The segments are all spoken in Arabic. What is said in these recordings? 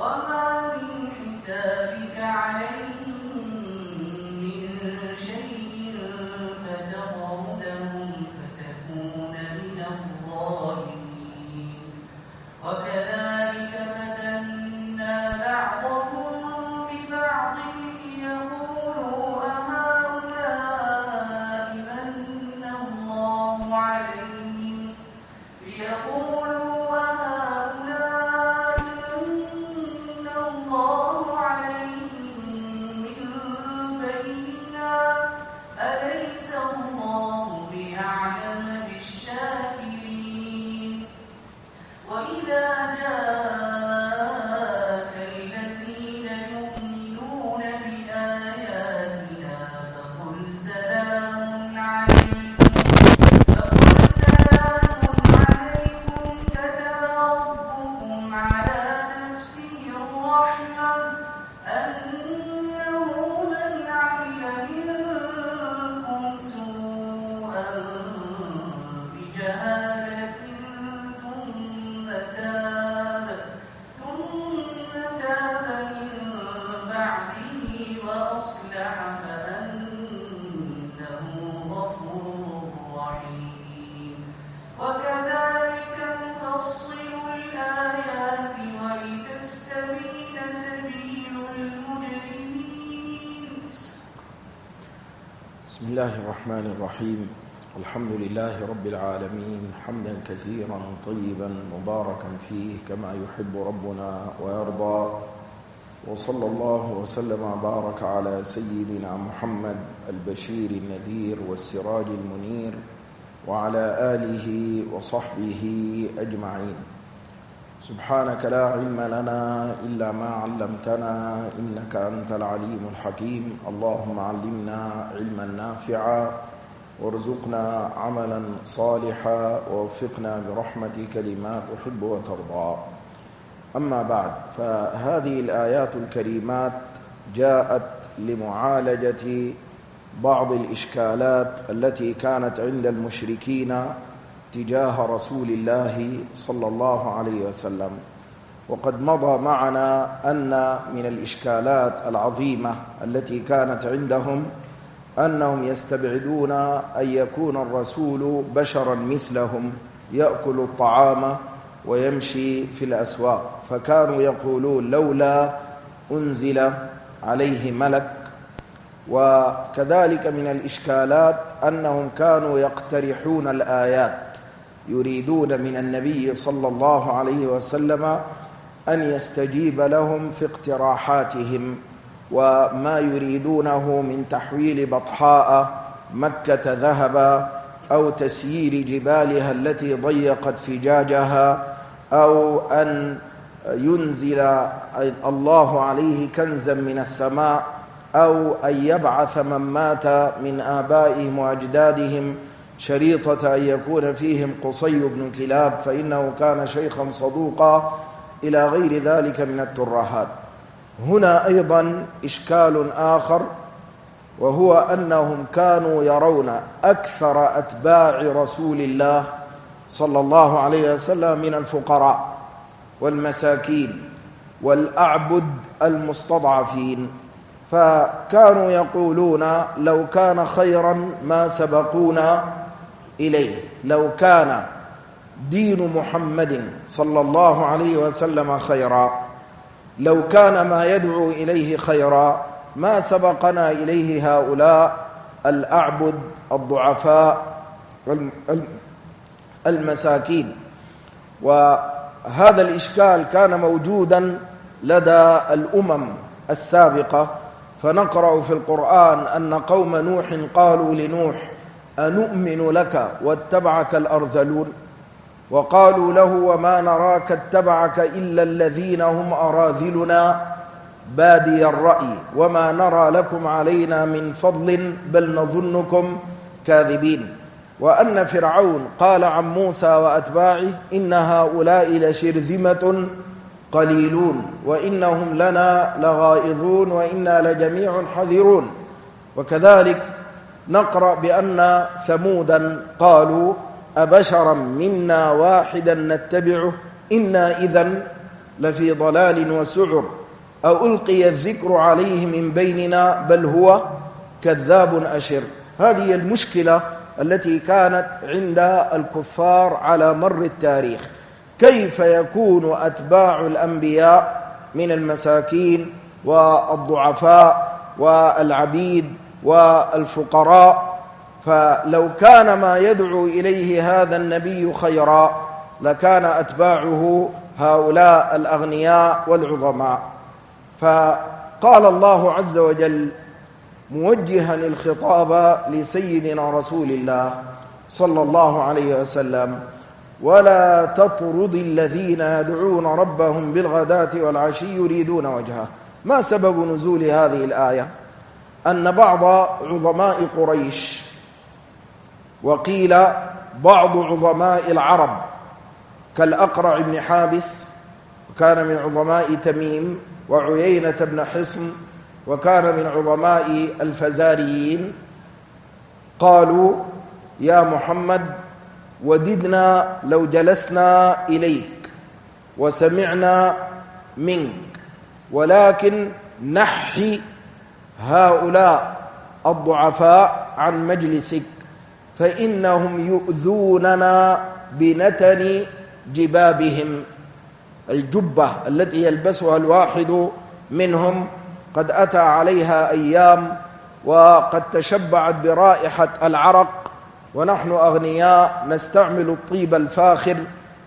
وما من حسابك عليهم من شيء فتطردهم فتكون من الظالمين وكذلك فتنا بعضهم ببعض ليقولوا أهؤلاء من الله عليهم من بيننا أليس الله بأعلم بالشاكرين وإذا جاءك الذين يؤمنون بآياتنا فقل سلام عليكم كتب ربكم على نفسه الرحمة أنه من عمل منكم سوءا بجهالة ثم تاب من بعده وأصلح فأنه غفور رحيم وكذلك نفصل الآيات ولتستبين سبيل المجرمين. بسم الله الرحمن الرحيم. الحمد لله رب العالمين حمدا كثيرا طيبا مباركا فيه كما يحب ربنا ويرضى، وصلى الله وسلم وبارك على سيدنا محمد البشير النذير والسراج المنير وعلى آله وصحبه أجمعين. سبحانك لا علم لنا إلا ما علمتنا إنك أنت العليم الحكيم. اللهم علمنا علما نافعا وارزقنا عملا صالحا ووفقنا برحمتك لما تحب وترضى. أما بعد، فهذه الآيات الكريمات جاءت لمعالجة بعض الإشكالات التي كانت عند المشركين تجاه رسول الله صلى الله عليه وسلم. وقد مضى معنا أن من الإشكالات العظيمة التي كانت عندهم أنهم يستبعدون أن يكون الرسول بشرا مثلهم يأكل الطعام ويمشي في الأسواق، فكانوا يقولون لولا أنزل عليه ملك. وكذلك من الإشكالات أنهم كانوا يقترحون الآيات، يريدون من النبي صلى الله عليه وسلم أن يستجيب لهم في اقتراحاتهم وما يريدونه من تحويل بطحاء مكة ذهبا أو تسيير جبالها التي ضيقت فجاجها أو أن ينزل الله عليه كنزا من السماء أو أن يبعث من مات من آبائهم وأجدادهم شريطة أن يكون فيهم قصي بن كلاب فإنه كان شيخا صدوقا إلى غير ذلك من الترهات. هنا أيضا إشكال آخر، وهو أنهم كانوا يرون أكثر أتباع رسول الله صلى الله عليه وسلم من الفقراء والمساكين والأعبد المستضعفين، فكانوا يقولون لو كان خيرا ما سبقونا إليه، لو كان دين محمد صلى الله عليه وسلم خيرا، لو كان ما يدعو إليه خيرا ما سبقنا إليه هؤلاء الأعبد الضعفاء المساكين. وهذا الإشكال كان موجودا لدى الأمم السابقة، فنقرأ في القرآن أن قوم نوح قالوا لنوح أنؤمن لك واتبعك الأرذلون، وقالوا له وما نراك اتبعك إلا الذين هم أراذلنا بادي الرأي وما نرى لكم علينا من فضل بل نظنكم كاذبين. وأن فرعون قال عن موسى وأتباعه إن هؤلاء لشرذمة قليلون وإنهم لنا لغائظون وإنا لجميع حذرون. وكذلك نقرأ بأن ثمودا قالوا أبشرا منا واحدا نتبعه إنا إذن لفي ضلال وسعر أو ألقي الذكر عليه من بيننا بل هو كذاب أشر. هذه المشكلة التي كانت عند الكفار على مر التاريخ، كيف يكون أتباع الأنبياء من المساكين والضعفاء والعبيد والفقراء؟ فلو كان ما يدعو إليه هذا النبي خيرا لكان أتباعه هؤلاء الأغنياء والعظماء. فقال الله عز وجل موجها الخطاب لسيدنا رسول الله صلى الله عليه وسلم: ولا تطرد الذين يدعون ربهم بالغداة والعشي يريدون وجهه. ما سبب نزول هذه الآية؟ أن بعض عظماء قريش، وقيل بعض عظماء العرب كالأقرع بن حابس، وكان من عظماء تميم، وعيينة بن حصن، وكان من عظماء الفزاريين، قالوا: يا محمد وددنا لو جلسنا إليك وسمعنا منك، ولكن نحي هؤلاء الضعفاء عن مجلسك فإنهم يؤذوننا بنتن جبابهم، الجبة التي يلبسها الواحد منهم قد أتى عليها أيام وقد تشبعت برائحة العرق، ونحن أغنياء نستعمل الطيب الفاخر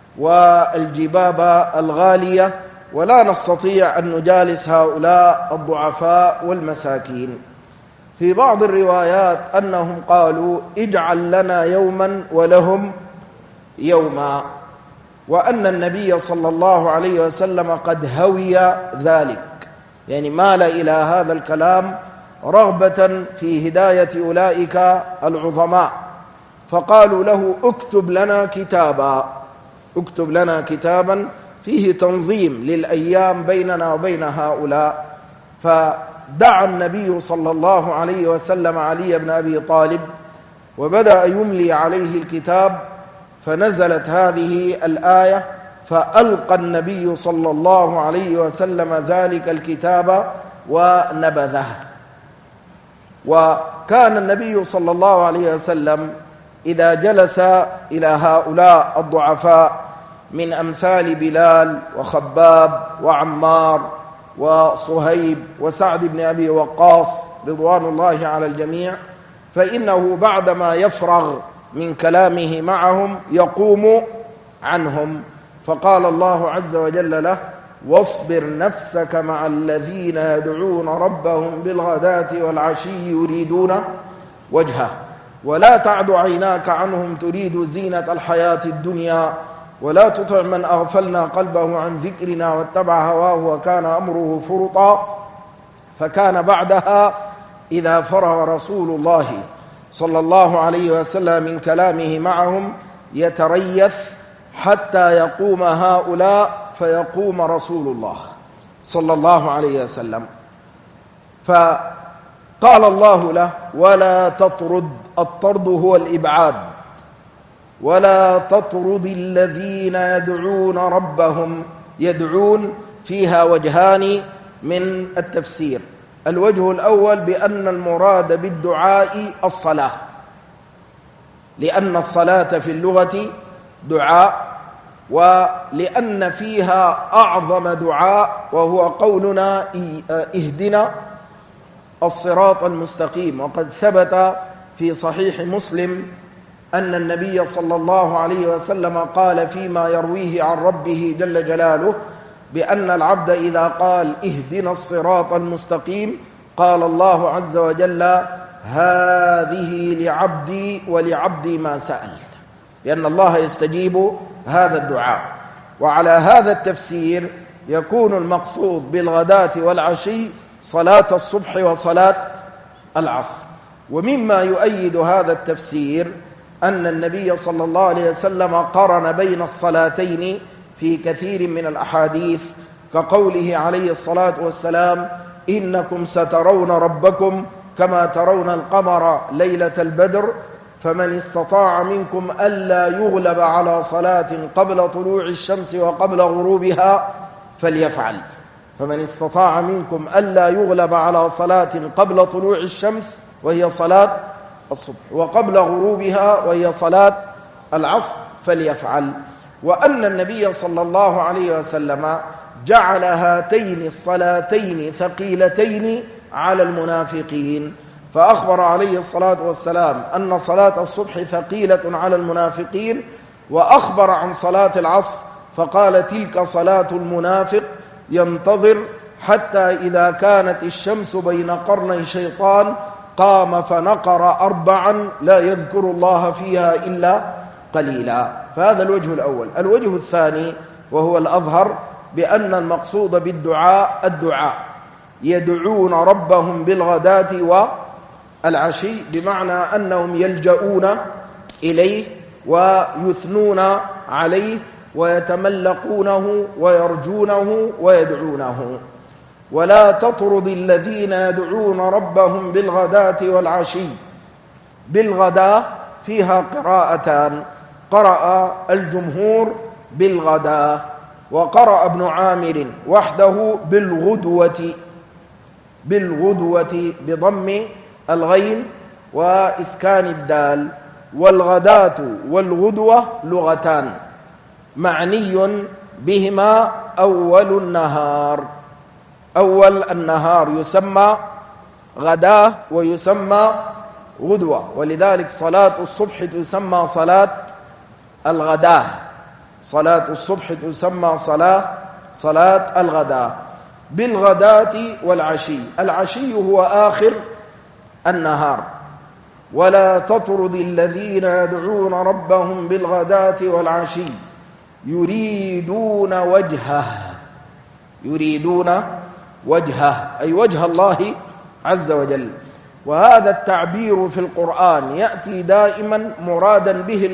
والجباب الغالية، ولا نستطيع أن نجالس هؤلاء الضعفاء والمساكين. في بعض الروايات أنهم قالوا: اجعل لنا يوما ولهم يوما، وأن النبي صلى الله عليه وسلم قد هوي ذلك، يعني مال إلى هذا الكلام رغبة في هداية أولئك العظماء، فقالوا له: اكتب لنا كتابا فيه تنظيم للأيام بيننا وبين هؤلاء. فدعا النبي صلى الله عليه وسلم علي بن أبي طالب وبدأ يملي عليه الكتاب، فنزلت هذه الآية، فألقى النبي صلى الله عليه وسلم ذلك الكتاب ونبذه. وكان النبي صلى الله عليه وسلم إذا جلس إلى هؤلاء الضعفاء من أمثال بلال وخباب وعمار وصهيب وسعد بن أبي وقاص رضوان الله على الجميع، فإنه بعدما يفرغ من كلامه معهم يقوم عنهم. فقال الله عز وجل له: واصبر نفسك مع الذين يدعون ربهم بالغداة والعشي يريدون وجهه، ولا تعد عيناك عنهم تريد زينة الحياة الدنيا، ولا تطع من أغفلنا قلبه عن ذكرنا واتبع هواه وكان أمره فرطا. فكان بعدها إذا فرغ رسول الله صلى الله عليه وسلم من كلامه معهم يتريث حتى يقوم هؤلاء فيقوم رسول الله صلى الله عليه وسلم. فقال الله له: ولا تطرد. الطرد هو الإبعاد. ولا تطرد الذين يدعون ربهم. يدعون فيها وجهان من التفسير. الوجه الأول بأن المراد بالدعاء الصلاة، لأن الصلاة في اللغة دعاء، ولأن فيها أعظم دعاء وهو قولنا: اهدنا الصراط المستقيم. وقد ثبت في صحيح مسلم أن النبي صلى الله عليه وسلم قال فيما يرويه عن ربه جل جلاله بأن العبد إذا قال: اهدنا الصراط المستقيم، قال الله عز وجل: هذه لعبدي ولعبدي ما سأل، لأن الله يستجيب هذا الدعاء. وعلى هذا التفسير يكون المقصود بالغداة والعشي صلاة الصبح وصلاة العصر. ومما يؤيد هذا التفسير أن النبي صلى الله عليه وسلم قرن بين الصلاتين في كثير من الأحاديث، كقوله عليه الصلاة والسلام: إنكم سترون ربكم كما ترون القمر ليلة البدر، فمن استطاع منكم ألا يغلب على صلاة قبل طلوع الشمس وقبل غروبها فليفعل. فمن استطاع منكم ألا يغلب على صلاة قبل طلوع الشمس وهي صلاة الصبح وقبل غروبها وهي صلاة العصر فليفعل. وأن النبي صلى الله عليه وسلم جعل هاتين الصلاتين ثقيلتين على المنافقين، فأخبر عليه الصلاة والسلام أن صلاة الصبح ثقيلة على المنافقين، وأخبر عن صلاة العصر فقال تلك صلاة المنافق ينتظر حتى إذا كانت الشمس بين قرني شيطان قام فنقر 4 لا يذكر الله فيها إلا قليلا. فهذا الوجه الأول. الوجه الثاني وهو الأظهر بأن المقصود بالدعاء الدعاء، يدعون ربهم بالغداة والعشي، بمعنى أنهم يلجؤون إليه ويثنون عليه ويتملقونه ويرجونه ويدعونه. ولا تطرد الذين يدعون ربهم بالغداة والعشي. بالغداة فيها قراءتان، قرأ الجمهور بالغداة، وقرأ ابن عامر وحده بالغدوة بضم الغين وإسكان الدال. والغداة والغدوة لغتان معني بهما أول النهار. أول النهار يسمى غداة ويسمى غدوة، ولذلك صلاة الصبح تسمى صلاة الغداة، صلاة الصبح تسمى صلاة الغداة. بالغداة والعشي. العشي هو آخر النهار. ولا تطرد الذين يدعون ربهم بالغداة والعشي يريدون وجهه أي وجه الله عز وجل. وهذا التعبير في القرآن يأتي دائما مرادا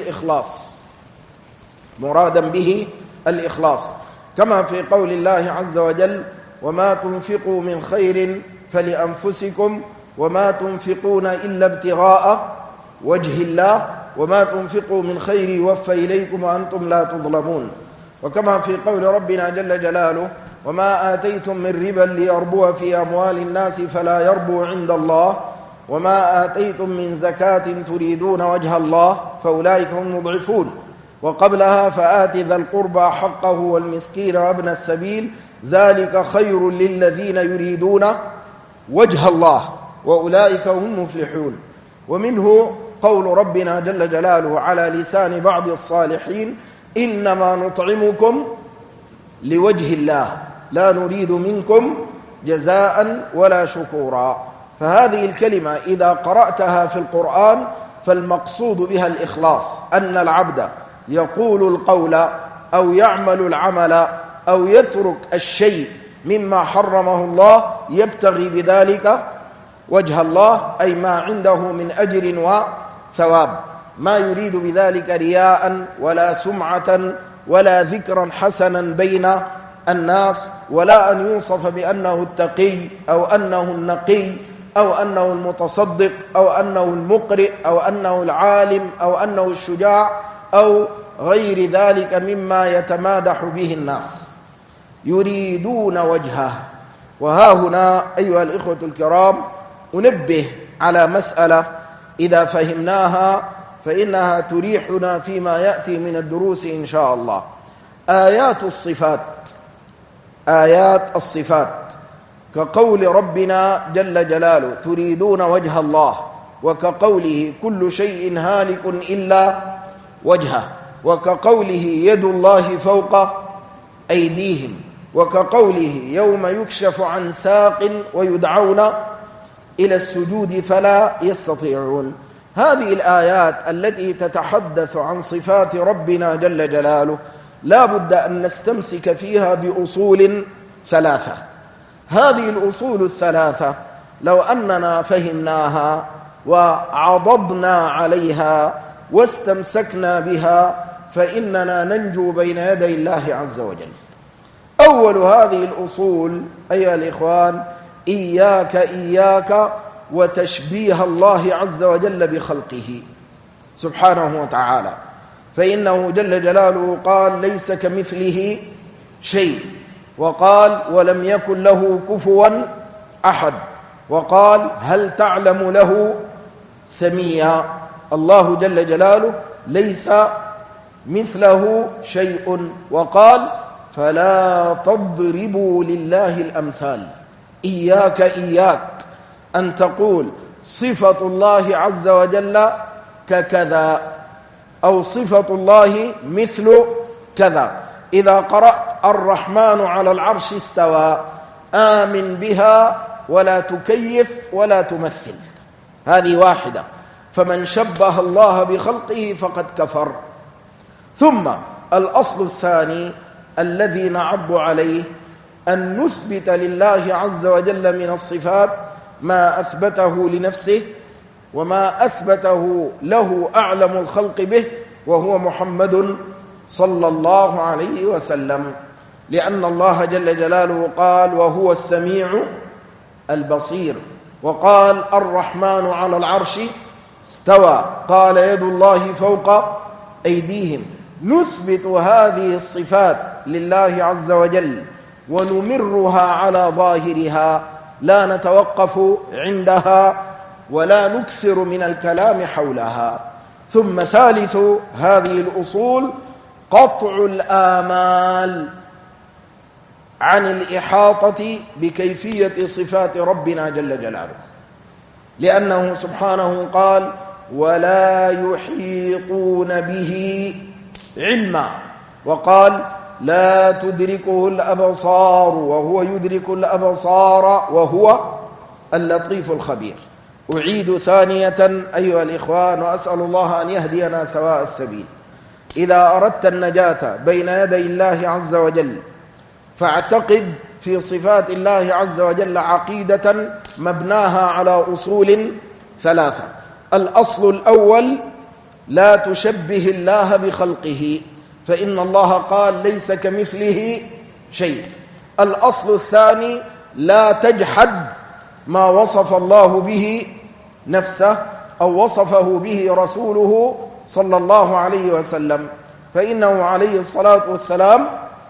به الإخلاص، كما في قول الله عز وجل وما تنفقوا من خير فلأنفسكم وما تنفقون إلا ابتغاء وجه الله وما تنفقوا من خير يوفى إليكم وأنتم لا تظلمون. وكما في قول ربنا جل جلاله وما آتيتم من ربا ليربو في أموال الناس فلا يربو عند الله وما آتيتم من زكاة تريدون وجه الله فأولئك هم المضعفون. وقبلها فآت ذا القربى حقه والمسكين وابن السبيل ذلك خير للذين يريدون وجه الله وأولئك هم المفلحون. ومنه قول ربنا جل جلاله على لسان بعض الصالحين إنما نطعمكم لوجه الله لا نريد منكم جزاء ولا شكورا. فهذه الكلمة إذا قرأتها في القرآن فالمقصود بها الإخلاص، أن العبد يقول القول أو يعمل العمل أو يترك الشيء مما حرمه الله يبتغي بذلك وجه الله، أي ما عنده من أجر وثواب، ما يريد بذلك رياء ولا سمعة ولا ذكرا حسنا بين الناس، ولا أن يوصف بأنه التقي أو أنه النقي أو أنه المتصدق أو أنه المقرئ أو أنه العالم أو أنه الشجاع أو غير ذلك مما يتمادح به الناس. يريدون وجهه. وها هنا أيها الإخوة الكرام أنبه على مسألة إذا فهمناها فإنها تريحنا فيما يأتي من الدروس إن شاء الله. آيات الصفات كقول ربنا جل جلاله تريدون وجه الله، وكقوله كل شيء هالك إلا وجهه، وكقوله يد الله فوق أيديهم، وكقوله يوم يكشف عن ساق ويدعون إلى السجود فلا يستطيعون. هذه الآيات التي تتحدث عن صفات ربنا جل جلاله لا بد أن نستمسك فيها بأصول ثلاثة. هذه الأصول الثلاثة لو أننا فهمناها وعضضنا عليها واستمسكنا بها فإننا ننجو بين يدي الله عز وجل. أول هذه الأصول أيها الإخوان إياك وتشبيه الله عز وجل بخلقه سبحانه وتعالى، فإنه جل جلاله قال ليس كمثله شيء، وقال ولم يكن له كفوا أحد، وقال هل تعلم له سميا. الله جل جلاله ليس مثله شيء. وقال فلا تضربوا لله الأمثال. إياك أن تقول صفة الله عز وجل ككذا أو صفة الله مثل كذا. إذا قرأت الرحمن على العرش استوى آمن بها ولا تكيف ولا تمثل، هذه واحدة. فمن شبه الله بخلقه فقد كفر. ثم الأصل الثاني الذي نعض عليه أن نثبت لله عز وجل من الصفات ما أثبته لنفسه وما أثبته له أعلم الخلق به، وهو محمد صلى الله عليه وسلم. لأن الله جل جلاله قال وهو السميع البصير، وقال الرحمن على العرش استوى، قال يد الله فوق أيديهم. نثبت هذه الصفات لله عز وجل ونمرها على ظاهرها، لا نتوقف عندها ولا نكثر من الكلام حولها. ثم ثالث هذه الأصول قطع الآمال عن الإحاطة بكيفية صفات ربنا جل جلاله، لأنه سبحانه قال ولا يحيطون به علما، وقال لا تدركه الأبصار وهو يدرك الأبصار وهو اللطيف الخبير. أعيد ثانية أيها الإخوان، وأسأل الله أن يهدينا سواء السبيل. إذا أردت النجاة بين يدي الله عز وجل فاعتقد في صفات الله عز وجل عقيدة مبناها على أصول ثلاثة. الأصل الأول لا تشبه الله بخلقه، فإن الله قال ليس كمثله شيء. الأصل الثاني لا تجحد ما وصف الله به نفسه أو وصفه به رسوله صلى الله عليه وسلم، فإنه عليه الصلاة والسلام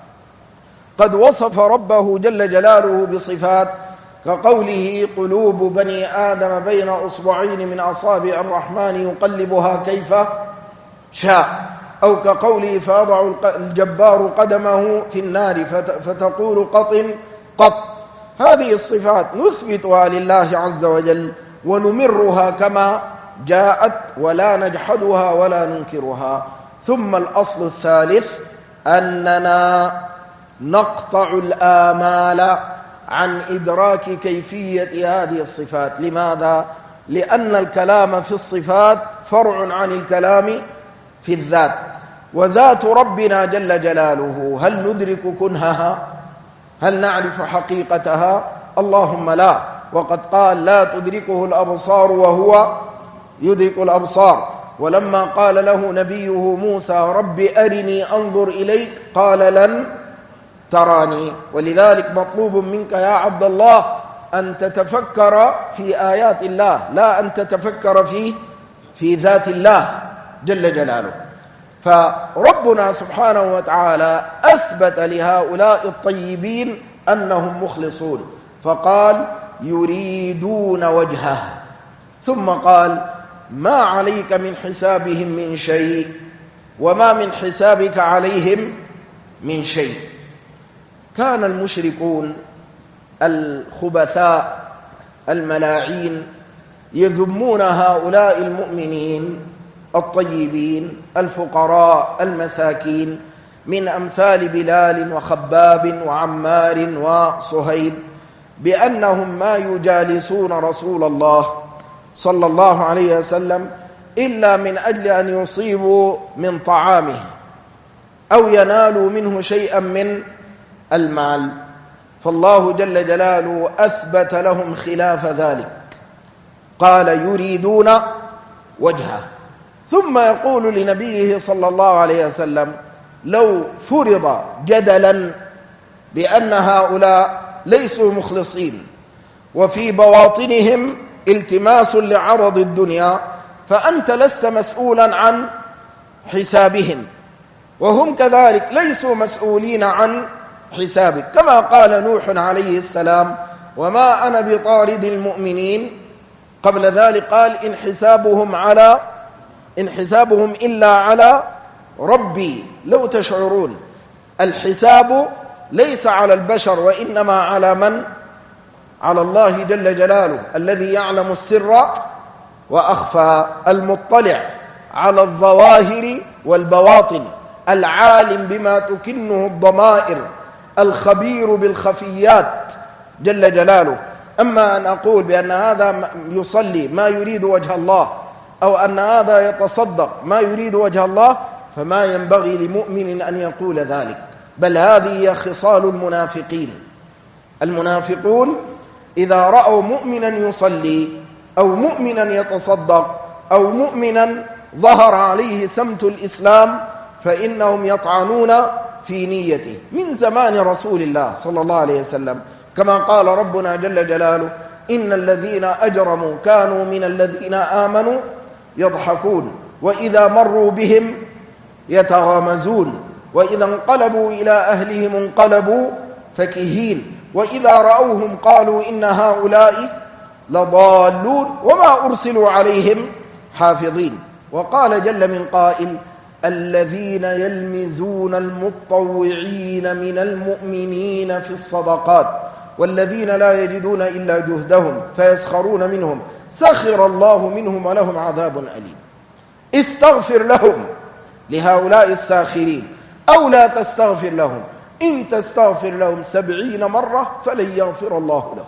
قد وصف ربه جل جلاله بصفات كقوله قلوب بني آدم بين أصبعين من أصابع الرحمن يقلبها كيف شاء، أو كقوله فيضع الجبار قدمه في النار فتقول قط. هذه الصفات نثبتها لله عز وجل ونمرها كما جاءت ولا نجحدها ولا ننكرها. ثم الأصل الثالث أننا نقطع الآمال عن إدراك كيفية هذه الصفات. لماذا؟ لأن الكلام في الصفات فرع عن الكلام في الذات، وذات ربنا جل جلاله هل ندرك كنهها؟ هل نعرف حقيقتها؟ اللهم لا. وقد قال لا تدركه الأبصار وهو يدرك الأبصار. ولما قال له نبيه موسى رب أرني أنظر إليك قال لن تراني. ولذلك مطلوب منك يا عبد الله أن تتفكر في آيات الله، لا أن تتفكر في ذات الله جل جلاله. فربنا سبحانه وتعالى أثبت لهؤلاء الطيبين أنهم مخلصون، فقال يريدون وجهه، ثم قال ما عليك من حسابهم من شيء وما من حسابك عليهم من شيء. كان المشركون الخبثاء الملاعين يذمون هؤلاء المؤمنين الطيبين الفقراء المساكين من أمثال بلال وخباب وعمار وصهيب بأنهم ما يجالسون رسول الله صلى الله عليه وسلم إلا من أجل أن يصيبوا من طعامه أو ينالوا منه شيئا من المال. فالله جل جلاله أثبت لهم خلاف ذلك، قال يريدون وجهه. ثم يقول لنبيه صلى الله عليه وسلم لو فرض جدلا بأن هؤلاء ليسوا مخلصين وفي بواطنهم التماس لعرض الدنيا، فأنت لست مسؤولا عن حسابهم، وهم كذلك ليسوا مسؤولين عن حسابك، كما قال نوح عليه السلام: وما أنا بطارد المؤمنين. قبل ذلك قال: إن حسابهم إلا على ربي. لو تشعرون الحساب ليس على البشر، وإنما على من؟ على الله جل جلاله، الذي يعلم السر وأخفى، المطلع على الظواهر والبواطن، العالم بما تكنه الضمائر، الخبير بالخفيات جل جلاله. أما أن أقول بأن هذا يصلي ما يريد وجه الله، أو أن هذا يتصدق ما يريد وجه الله، فما ينبغي لمؤمن أن يقول ذلك، بل هذه هي خصال المنافقين. المنافقون إذا رأوا مؤمنا يصلي أو مؤمنا يتصدق أو مؤمنا ظهر عليه سمت الإسلام، فإنهم يطعنون في نيته من زمان رسول الله صلى الله عليه وسلم، كما قال ربنا جل جلاله: إن الذين أجرموا كانوا من الذين آمنوا يضحكون وإذا مروا بهم يتغامزون وإذا انقلبوا إلى أهلهم انقلبوا فكهين وإذا رأوهم قالوا إن هؤلاء لضالون وما أرسلوا عليهم حافظين. وقال جل من قائل: الذين يلمزون المتطوعين من المؤمنين في الصدقات والذين لا يجدون إلا جهدهم فيسخرون منهم سخر الله منهم ولهم عذاب أليم. استغفر لهم، لهؤلاء الساخرين، أو لا تستغفر لهم، إن تستغفر لهم 70 مرة فلن يغفر الله لهم.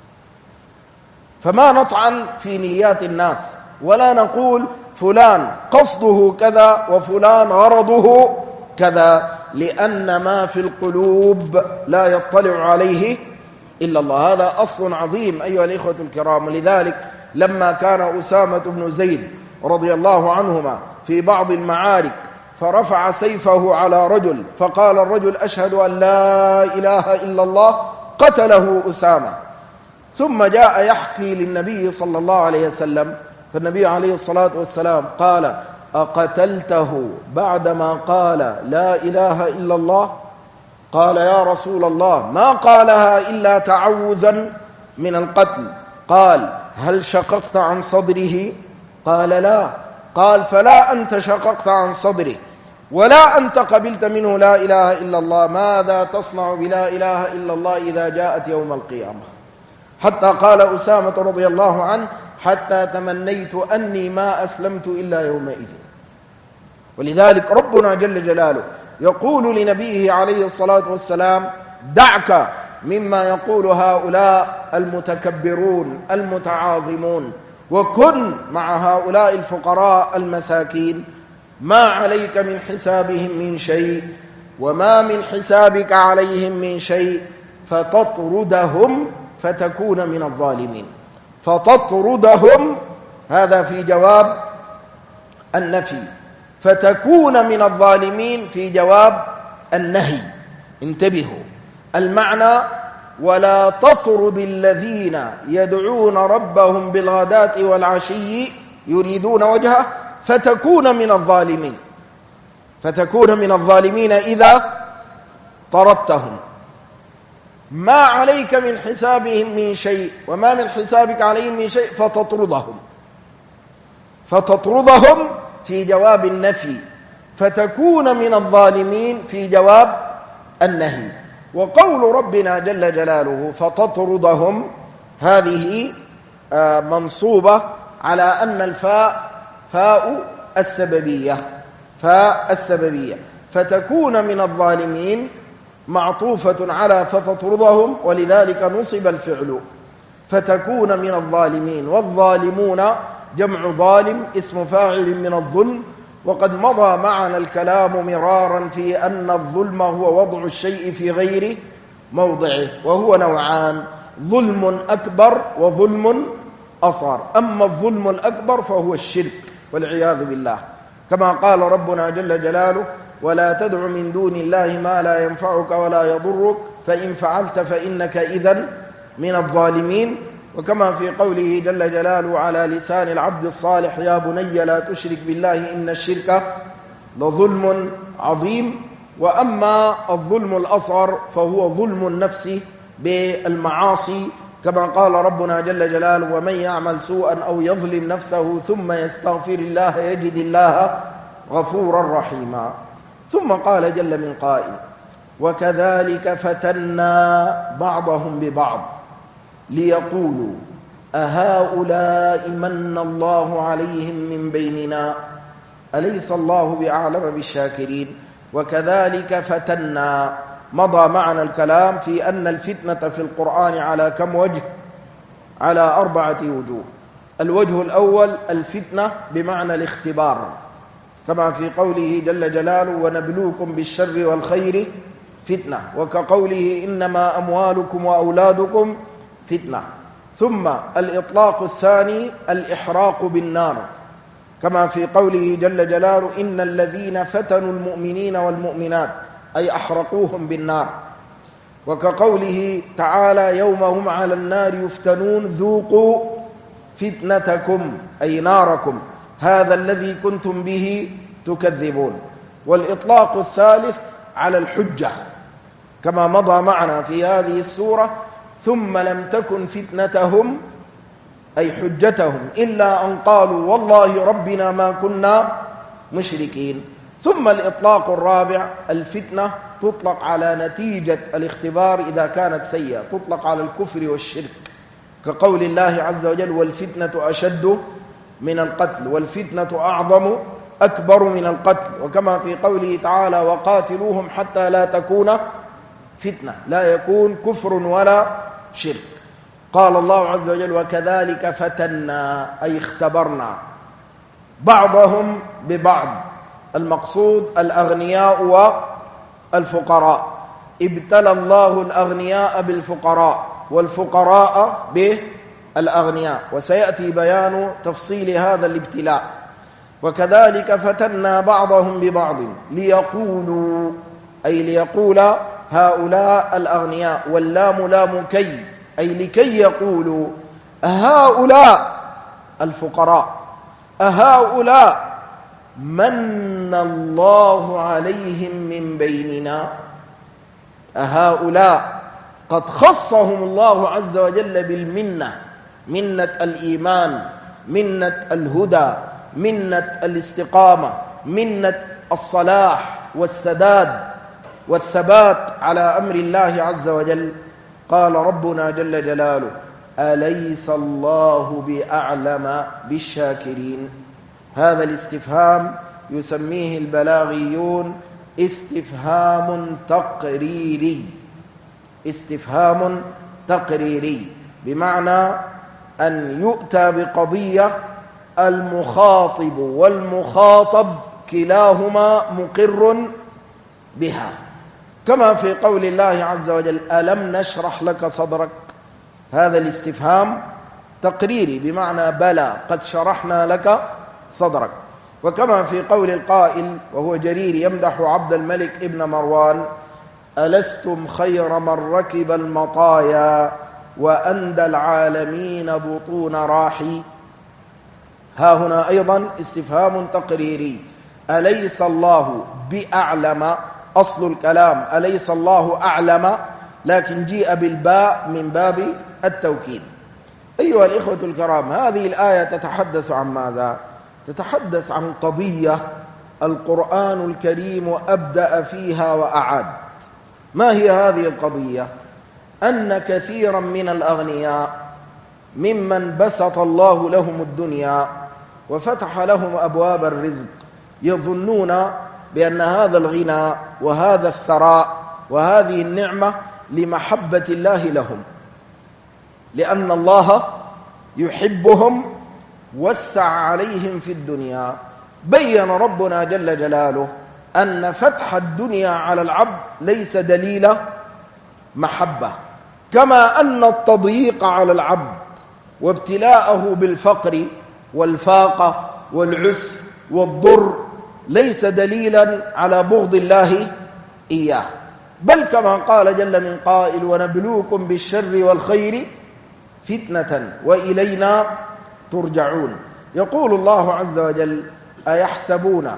فما نطعن في نيات الناس، ولا نقول فلان قصده كذا وفلان غرضه كذا، لأن ما في القلوب لا يطلع عليه إلا الله. هذا أصل عظيم أيها الإخوة الكرام. ولذلك لما كان أسامة بن زيد رضي الله عنهما في بعض المعارك فرفع سيفه على رجل فقال الرجل: أشهد أن لا إله إلا الله، قتله أسامة. ثم جاء يحكي للنبي صلى الله عليه وسلم، فالنبي عليه الصلاة والسلام قال: أقتلته بعدما قال لا إله إلا الله؟ قال: يا رسول الله ما قالها إلا تعوذا من القتل. قال: هل شققت عن صدره؟ قال: لا. قال: فلا أنت شققت عن صدره ولا أنت قبلت منه لا إله إلا الله، ماذا تصنع بلا إله إلا الله إذا جاءت يوم القيامة؟ حتى قال أسامة رضي الله عنه: حتى تمنيت أني ما أسلمت إلا يومئذ. ولذلك ربنا جل جلاله يقول لنبيه عليه الصلاة والسلام: دعك مما يقول هؤلاء المتكبرون المتعاظمون، وكن مع هؤلاء الفقراء المساكين، ما عليك من حسابهم من شيء وما من حسابك عليهم من شيء، فتطردهم فتكون من الظالمين. فتطردهم هذا في جواب النفي، فتكون من الظالمين في جواب النهي. انتبهوا المعنى: ولا تطرد الذين يدعون ربهم بالغداة والعشي يريدون وجهه فتكون من الظالمين. فتكون من الظالمين إذا طردتهم. ما عليك من حسابهم من شيء وما من حسابك عليهم من شيء، فتطردهم في جواب النفي، فتكون من الظالمين في جواب النهي. وقول ربنا جل جلاله فتطردهم هذه منصوبة على أن الفاء فاء السببية، فتكون من الظالمين معطوفة على فتطردهم، ولذلك نصب الفعل فتكون من الظالمين. والظالمون جمع ظالم اسم فاعل من الظلم. وقد مضى معنا الكلام مرارا في أن الظلم هو وضع الشيء في غير موضعه، وهو نوعان: ظلم أكبر وظلم أصغر. أما الظلم الأكبر فهو الشرك والعياذ بالله، كما قال ربنا جل جلاله: ولا تدع من دون الله ما لا ينفعك ولا يضرك فإن فعلت فإنك إذن من الظالمين. وكما في قوله جل جلاله على لسان العبد الصالح: يا بني لا تشرك بالله إن الشرك لظلم عظيم. وأما الظلم الأصغر فهو ظلم النفس بالمعاصي، كما قال ربنا جل جلاله: ومن يعمل سوءا أو يظلم نفسه ثم يستغفر الله يجد الله غفورا رحيما. ثم قال جل من قائل: وكذلك فتنا بعضهم ببعض ليقولوا أهؤلاء من الله عليهم من بيننا أليس الله بأعلم بالشاكرين. وكذلك فتنا، مضى معنا الكلام في أن الفتنة في القرآن على كم وجه؟ على 4 وجوه. الوجه الأول الفتنة بمعنى الاختبار، كما في قوله جل جلاله: ونبلوكم بالشر والخير فتنة، وكقوله: إنما أموالكم وأولادكم فتنة. ثم الإطلاق الثاني الإحراق بالنار، كما في قوله جل جلاله: إن الذين فتنوا المؤمنين والمؤمنات أي أحرقوهم بالنار. وكقوله تعالى: يوم هم على النار يفتنون ذوقوا فتنتكم أي ناركم هذا الذي كنتم به تكذبون. والإطلاق الثالث على الحجة، كما مضى معنا في هذه السورة: ثم لم تكن فتنتهم أي حجتهم إلا أن قالوا والله ربنا ما كنا مشركين. ثم الإطلاق الرابع الفتنة تطلق على نتيجة الاختبار إذا كانت سيئة، تطلق على الكفر والشرك، كقول الله عز وجل: والفتنة أشد من القتل، والفتنة أعظم أكبر من القتل. وكما في قوله تعالى: وقاتلوهم حتى لا تكون فتنة، لا يكون كفر ولا شرك. قال الله عز وجل: وكذلك فتنا أي اختبرنا بعضهم ببعض، المقصود الأغنياء والفقراء. ابتلى الله الأغنياء بالفقراء والفقراء بالأغنياء، وسيأتي بيان تفصيل هذا الابتلاء. وكذلك فتنا بعضهم ببعض ليقولوا أي ليقول هؤلاء الأغنياء، واللام لام كي أي لكي يقولوا هؤلاء الفقراء أهؤلاء من الله عليهم من بيننا، أهؤلاء قد خصهم الله عز وجل بالمنة، منة الإيمان، منة الهدى، منة الاستقامة، منة الصلاح والسداد والثبات على أمر الله عز وجل. قال ربنا جل جلاله: أليس الله بأعلم بالشاكرين. هذا الاستفهام يسميه البلاغيون استفهام تقريري، استفهام تقريري، بمعنى أن يؤتى بقضية المخاطب والمخاطب كلاهما مقر بها، كما في قول الله عز وجل: ألم نشرح لك صدرك. هذا الاستفهام تقريري بمعنى بلى، قد شرحنا لك صدرك. وكما في قول القائل وهو جرير يمدح عبد الملك ابن مروان: ألستم خير من ركب المطايا وأندى العالمين بطون راحي. ها هنا أيضا استفهام تقريري: أليس الله بأعلم، أصل الكلام أليس الله أعلم، لكن جيء بالباء من باب التوكيد. أيها الإخوة الكرام، هذه الآية تتحدث عن ماذا؟ تتحدث عن قضية القرآن الكريم أبدأ فيها وأعاد. ما هي هذه القضية؟ أن كثيرا من الأغنياء ممن بسط الله لهم الدنيا وفتح لهم أبواب الرزق يظنون بأن هذا الغنى وهذا الثراء وهذه النعمة لمحبة الله لهم، لأن الله يحبهم وسع عليهم في الدنيا. بين ربنا جل جلاله أن فتح الدنيا على العبد ليس دليل محبة، كما أن التضييق على العبد وابتلاءه بالفقر والفاقة والعسر والضر ليس دليلا على بغض الله إياه، بل كما قال جل من قائل: ونبلوكم بالشر والخير فتنة وإلينا ترجعون. يقول الله عز وجل: أيحسبون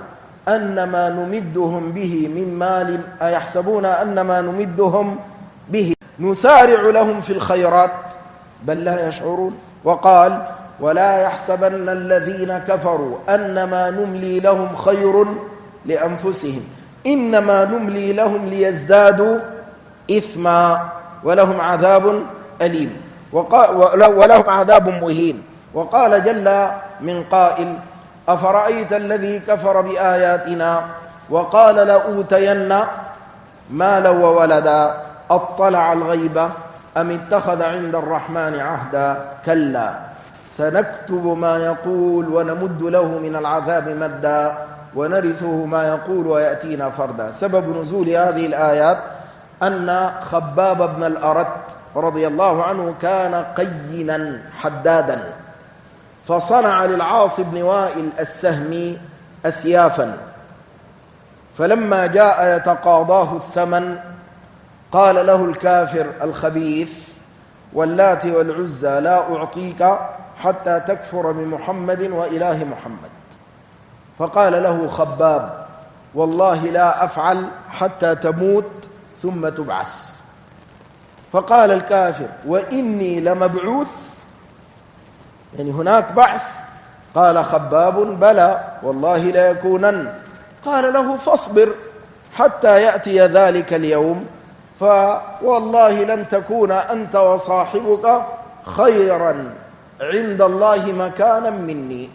أنما نمدهم به من مال أيحسبون أنما نمدهم به نسارع لهم في الخيرات بل لا يشعرون. وقال ولا يحسبن الذين كفروا أنما نملي لهم خير لأنفسهم إنما نملي لهم ليزدادوا إثما ولهم عذاب أليم ولهم عذاب مهين. وقال جل من قائل أفرأيت الذي كفر بآياتنا وقال لأوتين مالا وولدا أطلع الغيب أم اتخذ عند الرحمن عهدا كلا سنكتب ما يقول ونمد له من العذاب مدا ونرثه ما يقول ويأتينا فردا. سبب نزول هذه الآيات أن خباب بن الأرت رضي الله عنه كان قينا حدادا، فصنع للعاص بن وائل السهمي أسيافا، فلما جاء يتقاضاه الثمن قال له الكافر الخبيث واللات والعزى لا أعطيك حتى تكفر بمحمد وإله محمد. فقال له خباب والله لا أفعل حتى تموت ثم تبعث. فقال الكافر وإني لمبعوث، يعني هناك بعث؟ قال خباب بلى والله لا يكونن. قال له فاصبر حتى يأتي ذلك اليوم فوالله لن تكون أنت وصاحبك خيرا عند الله مكانا مني.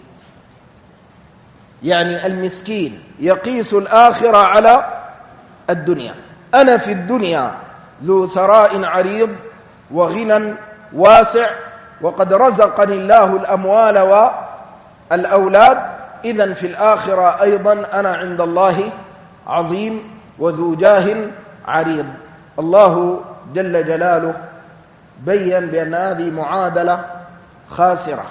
يعني المسكين يقيس الآخرة على الدنيا. أنا في الدنيا ذو ثراء عريض وغنى واسع وقد رزقني الله الأموال والأولاد، إذن في الآخرة أيضا أنا عند الله عظيم وذو جاه عريض. الله جل جلاله بيّن بأن هذه معادلة خاسرة،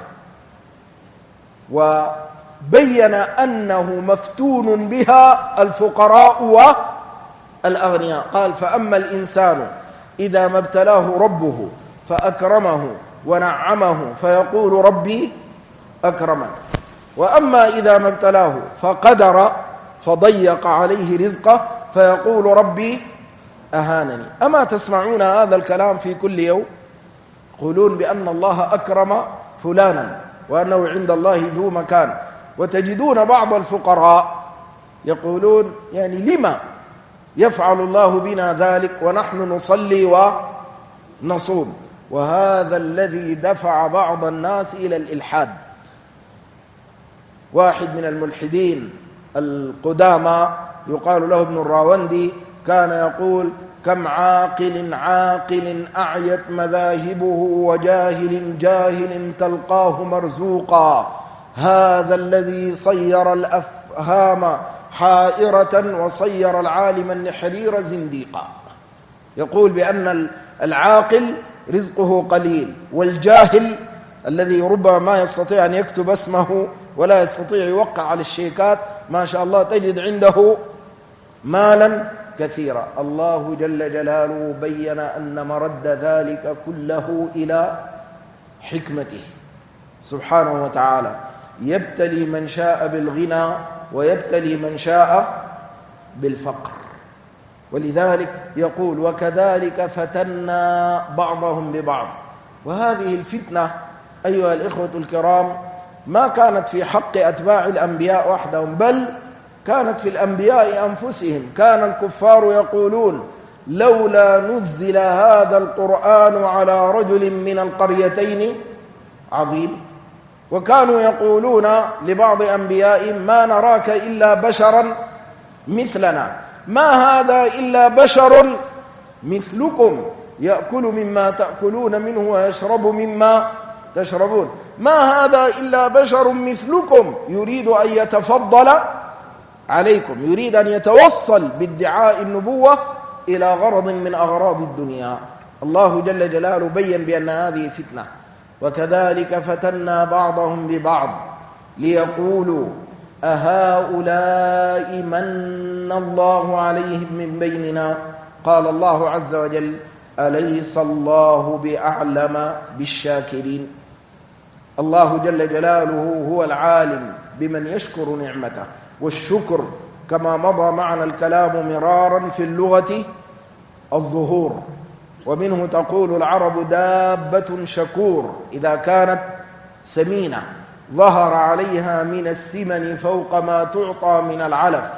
وبيّن أنه مفتون بها الفقراء والأغنياء. قال فأما الإنسان إذا ما ابتلاه ربه فأكرمه ونعمه فيقول ربي أكرمن، وأما إذا ما ابتلاه فقدر فضيق عليه رزقه فيقول ربي أهانني. أما تسمعون هذا الكلام في كل يوم؟ يقولون بأن الله أكرم فلانا وأنه عند الله ذو مكان، وتجدون بعض الفقراء يقولون يعني لما يفعل الله بنا ذلك ونحن نصلي ونصوم؟ وهذا الذي دفع بعض الناس إلى الإلحاد. واحد من الملحدين القدامى يقال له ابن الراوندي كان يقول كم عاقل أعيت مذاهبه وجاهل جاهل تلقاه مرزوقا، هذا الذي صير الأفهام حائرة وصير العالم النحرير زنديقا. يقول بأن العاقل رزقه قليل، والجاهل الذي ربما ما يستطيع أن يكتب اسمه ولا يستطيع يوقع على الشيكات ما شاء الله تجد عنده مالا كثيرا. الله جل جلاله بيّن أن مرد ذلك كله إلى حكمته سبحانه وتعالى، يبتلي من شاء بالغنى ويبتلي من شاء بالفقر. ولذلك يقول وكذلك فتنا بعضهم ببعض. وهذه الفتنة أيها الإخوة الكرام ما كانت في حق أتباع الأنبياء وحدهم، بل كانت في الأنبياء أنفسهم. كان الكفار يقولون لولا نزل هذا القرآن على رجل من القريتين عظيم، وكانوا يقولون لبعض أنبيائهم ما نراك إلا بشرا مثلنا، ما هذا إلا بشر مثلكم يأكل مما تأكلون منه ويشرب مما تشربون، ما هذا إلا بشر مثلكم يريد أن يتفضل عليكم، يريد أن يتوصل بادعاء النبوة إلى غرض من أغراض الدنيا. الله جل جلاله بيّن بأن هذه فتنة. وكذلك فتنا بعضهم ببعض ليقولوا أهؤلاء من الله عليهم من بيننا. قال الله عز وجل أليس الله بأعلم بالشاكرين. الله جل جلاله هو العالم بمن يشكر نعمته، والشكر كما مضى معنا الكلام مرارا في اللغة الظهور، ومنه تقول العرب دابة شكور إذا كانت سمينة ظهر عليها من السمن فوق ما تعطى من العلف.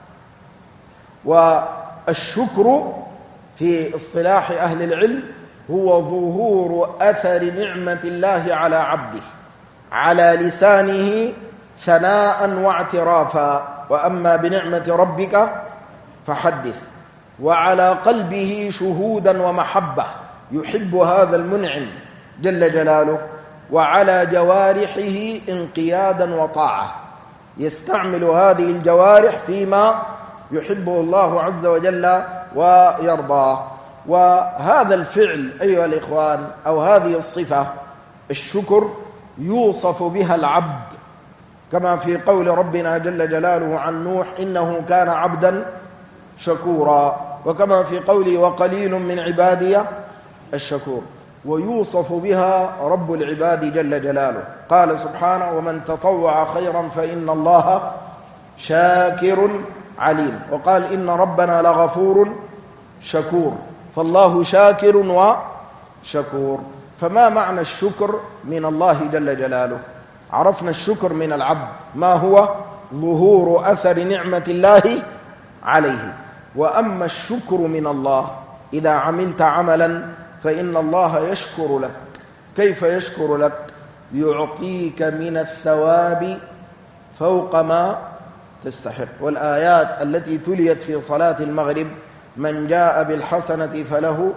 والشكر في اصطلاح أهل العلم هو ظهور أثر نعمة الله على عبده على لسانه ثناء واعترافا، وأما بنعمة ربك فحدث، وعلى قلبه شهودا ومحبة يحب هذا المنعم جل جلاله، وعلى جوارحه انقيادا وطاعة يستعمل هذه الجوارح فيما يحبه الله عز وجل ويرضاه. وهذا الفعل أيها الإخوان أو هذه الصفة الشكر يوصف بها العبد، كما في قول ربنا جل جلاله عن نوح إنه كان عبدا شكورا، وكما في قوله وقليل من عبادي الشكور. ويوصف بها رب العباد جل جلاله، قال سبحانه ومن تطوع خيرا فإن الله شاكر عليم، وقال إن ربنا لغفور شكور، فالله شاكر وشكور. فما معنى الشكر من الله جل جلاله؟ عرفنا الشكر من العبد ما هو؟ ظهور أثر نعمة الله عليه. وأما الشكر من الله إذا عملت عملا فإن الله يشكر لك. كيف يشكر لك؟ يعطيك من الثواب فوق ما تستحق. والآيات التي تليت في صلاة المغرب من جاء بالحسنة فله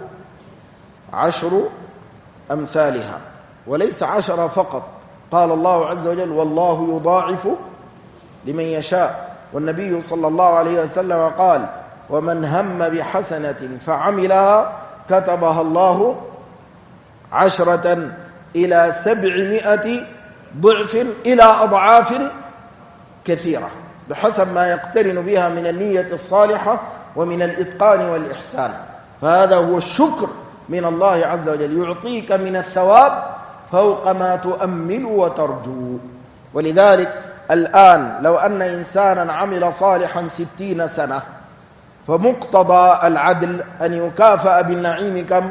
10 أمثالها، وليس 10 فقط، قال الله عز وجل والله يضاعف لمن يشاء. والنبي صلى الله عليه وسلم قال ومن هم بحسنة فعملها كتبها الله 10 إلى 700 ضعف إلى أضعاف كثيرة، بحسب ما يقترن بها من النية الصالحة ومن الإتقان والإحسان. فهذا هو الشكر من الله عز وجل، يعطيك من الثواب فوق ما تؤمل وترجو. ولذلك الآن لو أن إنسانا عمل صالحا 60 سنة فمقتضى العدل أن يكافأ بالنعيم كم؟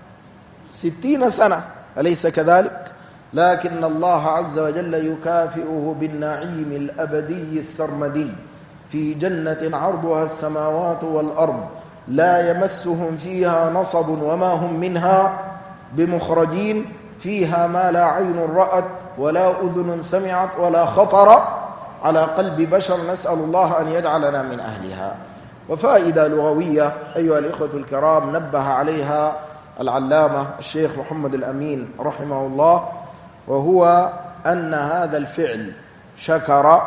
60 سنة، أليس كذلك؟ لكن الله عز وجل يكافئه بالنعيم الأبدي السرمدي في جنة عرضها السماوات والأرض لا يمسهم فيها نصب وما هم منها بمخرجين، فيها ما لا عين رأت ولا أذن سمعت ولا خطر على قلب بشر، نسأل الله أن يجعلنا من أهلها. وفائدة لغوية أيها الإخوة الكرام نبه عليها العلامة الشيخ محمد الأمين رحمه الله، وهو أن هذا الفعل شكر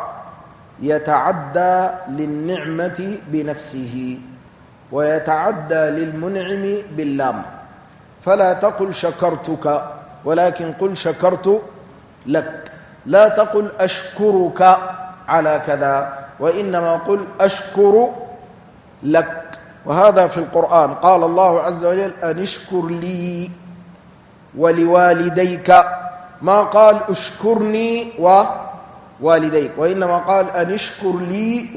يتعدى للنعمة بنفسه ويتعدى للمنعم باللام، فلا تقل شكرتك ولكن قل شكرت لك، لا تقل أشكرك على كذا وإنما قل أشكر لك. وهذا في القرآن قال الله عز وجل أن اشكر لي ولوالديك، ما قال اشكرني ووالديك، وإنما قال أن اشكر لي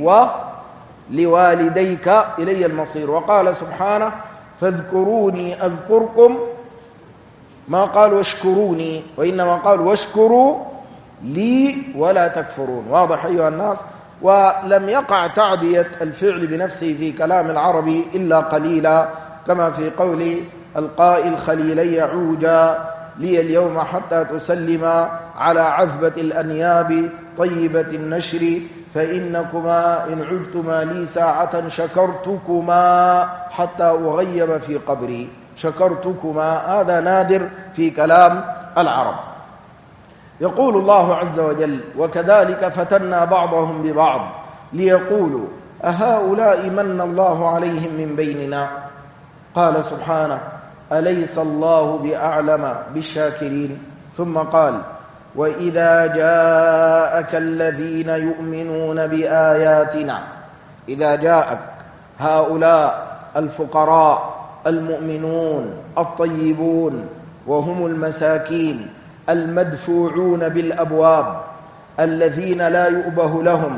ولوالديك إلي المصير. وقال سبحانه فاذكروني أذكركم، ما قال واشكروني وإنما قال واشكروا لي ولا تكفرون. واضح أيها الناس؟ ولم يقع تعدية الفعل بنفسه في كلام العربي إلا قليلا، كما في قول القائل خليلي عوجا لي اليوم حتى تسلم على عذبة الأنياب طيبة النشر، فإنكما إن عجتما لي ساعة شكرتكما حتى أغيب في قبري. شكرتكما هذا نادر في كلام العرب. يقول الله عز وجل وكذلك فتنا بعضهم ببعض ليقولوا أهؤلاء من الله عليهم من بيننا. قال سبحانه أليس الله بأعلم بالشاكرين. ثم قال وإذا جاءك الذين يؤمنون بآياتنا، إذا جاءك هؤلاء الفقراء المؤمنون الطيبون وهم المساكين المدفوعون بالأبواب الذين لا يؤبه لهم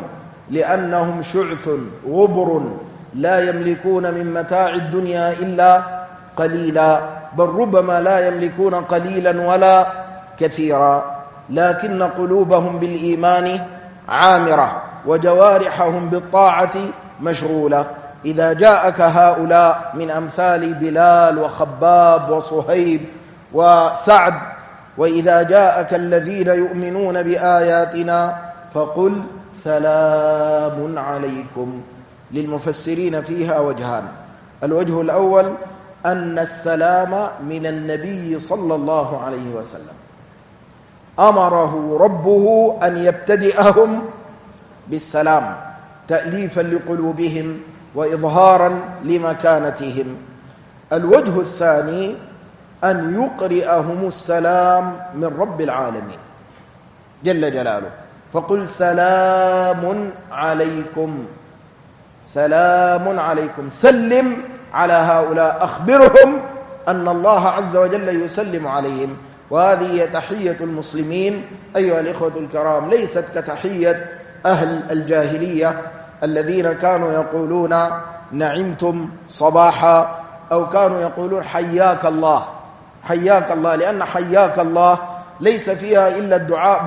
لأنهم شعث غبر لا يملكون من متاع الدنيا إلا قليلا، بل ربما لا يملكون قليلا ولا كثيرا، لكن قلوبهم بالإيمان عامرة وجوارحهم بالطاعة مشغولة. إذا جاءك هؤلاء من أمثال بلال وخباب وصهيب وسعد، وإذا جاءك الذين يؤمنون بآياتنا فقل سلام عليكم. للمفسرين فيها وجهان: الوجه الأول أن السلام من النبي صلى الله عليه وسلم، أمره ربه أن يبتدئهم بالسلام تأليفا لقلوبهم وإظهارا لمكانتهم. الوجه الثاني أن يقرئهم السلام من رب العالمين جل جلاله، فقل سلام عليكم، سلام عليكم، سلم على هؤلاء، أخبرهم أن الله عز وجل يسلم عليهم. وهذه هي تحية المسلمين أيها الإخوة الكرام، ليست كتحية أهل الجاهلية الذين كانوا يقولون نعمتم صباحا، أو كانوا يقولون حياك الله حياك الله، لأن حياك الله ليس فيها إلا الدعاء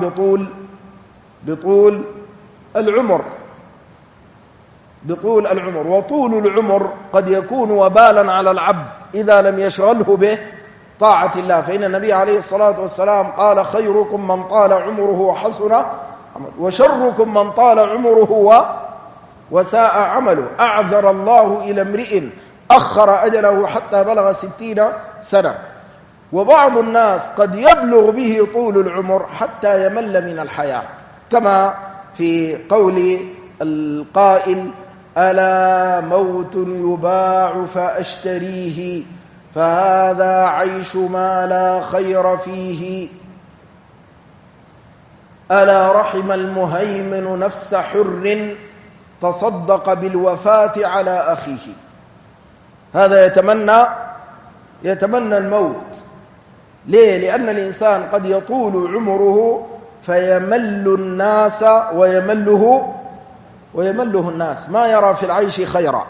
بطول العمر، وطول العمر قد يكون وبالا على العبد إذا لم يشغله به طاعة الله. فإن النبي عليه الصلاة والسلام قال خيركم من طال عمره وحسن، وشركم من طال عمره وساء عمله. أعذر الله إلى امرئ أخر أجله حتى بلغ 60 سنة. وبعض الناس قد يبلغ به طول العمر حتى يمل من الحياة، كما في قول القائل ألا موت يباع فأشتريه فهذا عيش ما لا خير فيه، ألا رحم المهيمن نفس حر تصدق بالوفاة على أخيه. هذا يتمنى الموت. ليه؟ لأن الإنسان قد يطول عمره فيمل الناس ويمله الناس، ما يرى في العيش خيرا.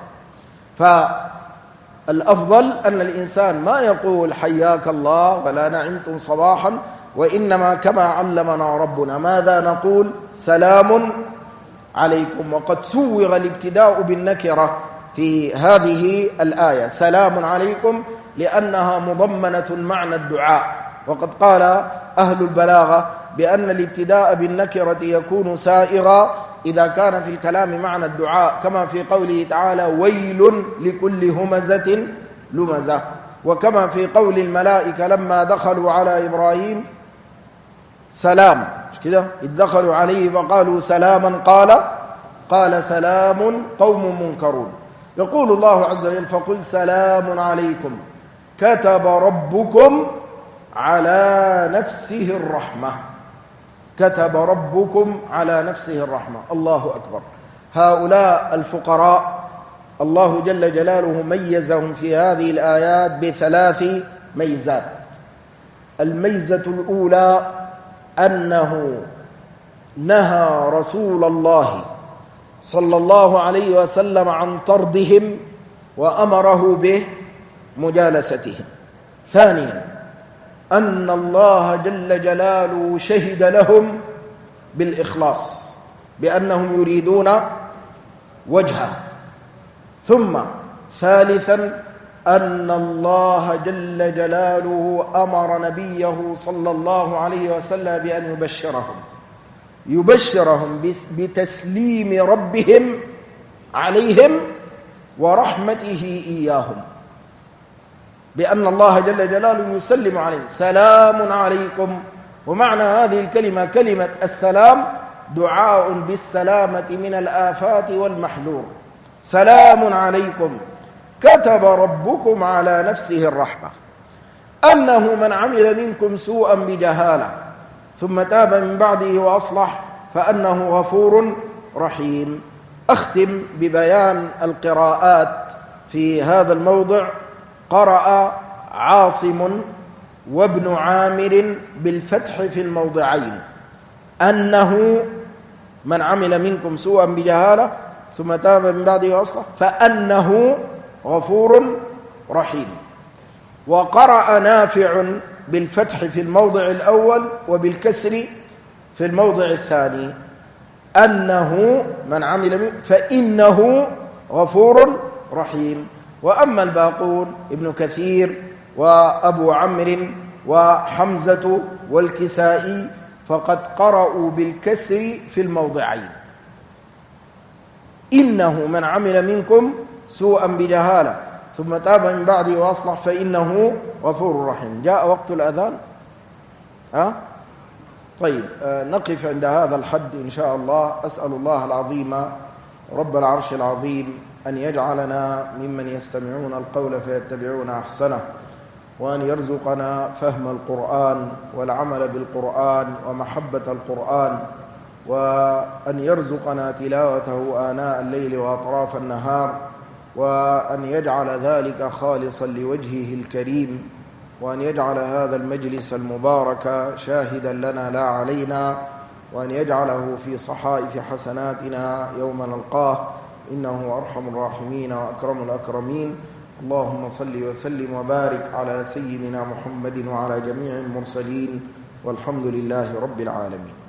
فالأفضل أن الإنسان ما يقول حياك الله ولا نعمتم صباحا، وإنما كما علمنا ربنا ماذا نقول؟ سلام عليكم. وقد سوغ الابتداء بالنكرة في هذه الآية، سلام عليكم، لأنها مضمنة معنى الدعاء. وقد قال أهل البلاغة بأن الابتداء بالنكرة يكون سائغا إذا كان في الكلام معنى الدعاء، كما في قوله تعالى ويل لكل همزة لمزة، وكما في قول الملائكة لما دخلوا على إبراهيم سلام، مش كده؟ إذ دخلوا عليه فقالوا سلاما قال سلام قوم منكرون. يقول الله عز وجل فقل سلام عليكم كتب ربكم على نفسه الرحمة، كتب ربكم على نفسه الرحمة. الله أكبر. هؤلاء الفقراء الله جل جلاله ميزهم في هذه الآيات ب3 ميزات. الميزة الأولى أنه نهى رسول الله صلى الله عليه وسلم عن طردهم وأمره بمجالستهم. ثانيا أن الله جل جلاله شهد لهم بالإخلاص بأنهم يريدون وجهه. ثم ثالثا أن الله جل جلاله أمر نبيه صلى الله عليه وسلم بأن يبشرهم بتسليم ربهم عليهم ورحمته إياهم، بأن الله جل جلاله يسلم عليهم. سلام عليكم. ومعنى هذه الكلمة كلمة السلام دعاء بالسلامة من الآفات والمحذور. سلام عليكم كتب ربكم على نفسه الرحمة أنه من عمل منكم سوءا بجهالة ثم تاب من بعده وأصلح فأنه غفور رحيم. أختم ببيان القراءات في هذا الموضع. قرأ عاصم وابن عامر بالفتح في الموضعين أنه من عمل منكم سوءا بجهالة ثم تاب من بعده وأصلح فأنه غفور رحيم. وقرأ نافع بالفتح في الموضع الأول وبالكسر في الموضع الثاني، أنه من عمل منكم فإنه غفور رحيم. وأما الباقون ابن كثير وأبو عمرو وحمزة والكسائي فقد قرأوا بالكسر في الموضعين، إنه من عمل منكم سوءا بجهالة ثم تاب من بعده وأصلح فإنه غفور رحيم. جاء وقت الأذان. طيب نقف عند هذا الحد إن شاء الله. أسأل الله العظيم رب العرش العظيم أن يجعلنا ممن يستمعون القول فيتبعون أحسنه، وأن يرزقنا فهم القرآن والعمل بالقرآن ومحبة القرآن، وأن يرزقنا تلاوته آناء الليل وأطراف النهار، وأن يجعل ذلك خالصا لوجهه الكريم، وأن يجعل هذا المجلس المبارك شاهدا لنا لا علينا، وأن يجعله في صحائف حسناتنا يوم نلقاه، إنه أرحم الراحمين وأكرم الأكرمين. اللهم صل وسلم وبارك على سيدنا محمد وعلى جميع المرسلين، والحمد لله رب العالمين.